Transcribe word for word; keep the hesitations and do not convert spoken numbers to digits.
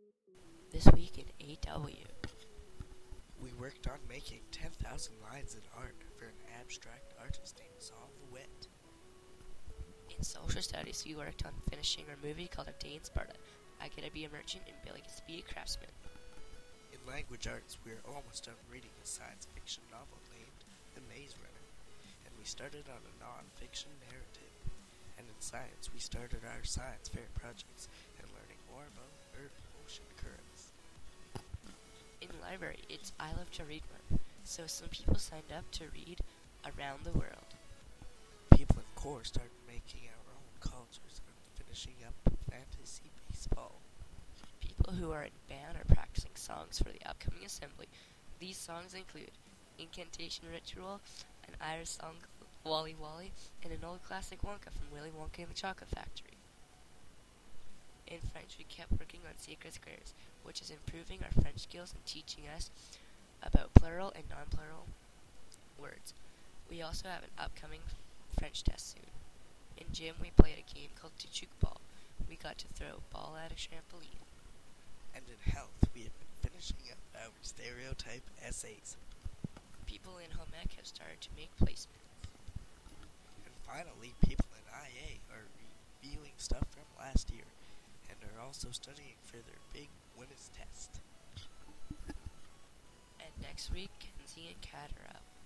This week in A W. We worked on making ten thousand lines in art for an abstract artist named Sol LeWitt. In social studies, we worked on finishing our movie called A Day in Sparta. I Get to Be a Merchant and Billy Gets to Be a Craftsman. In language arts, we are almost done reading a science fiction novel named The Maze Runner, and we started on a non-fiction narrative. And in science, we started our science fair projects and learning more about Earth ocean currents. In the library, it's I Love to Read Month, so some people signed up to read around the world. People in core started making our own cultures and finishing up fantasy baseball. People who are in band are practicing songs for the upcoming assembly. These songs include Incantation Ritual, an Irish song Wally Wally, and an old classic Wonka from Willy Wonka and the Chocolate Factory. In French, we kept working on Sacred Squares, which is improving our French skills and teaching us about plural and non-plural words. We also have an upcoming French test soon. In gym, we played a game called Tchuk Ball. We got to throw a ball at a trampoline. And in health, we have been finishing up our stereotype essays. People in home ec have started to make placements. And finally, people in I A are reviewing stuff from last year and are also studying for their big winners test. And next week, Kenzie and Kat are up.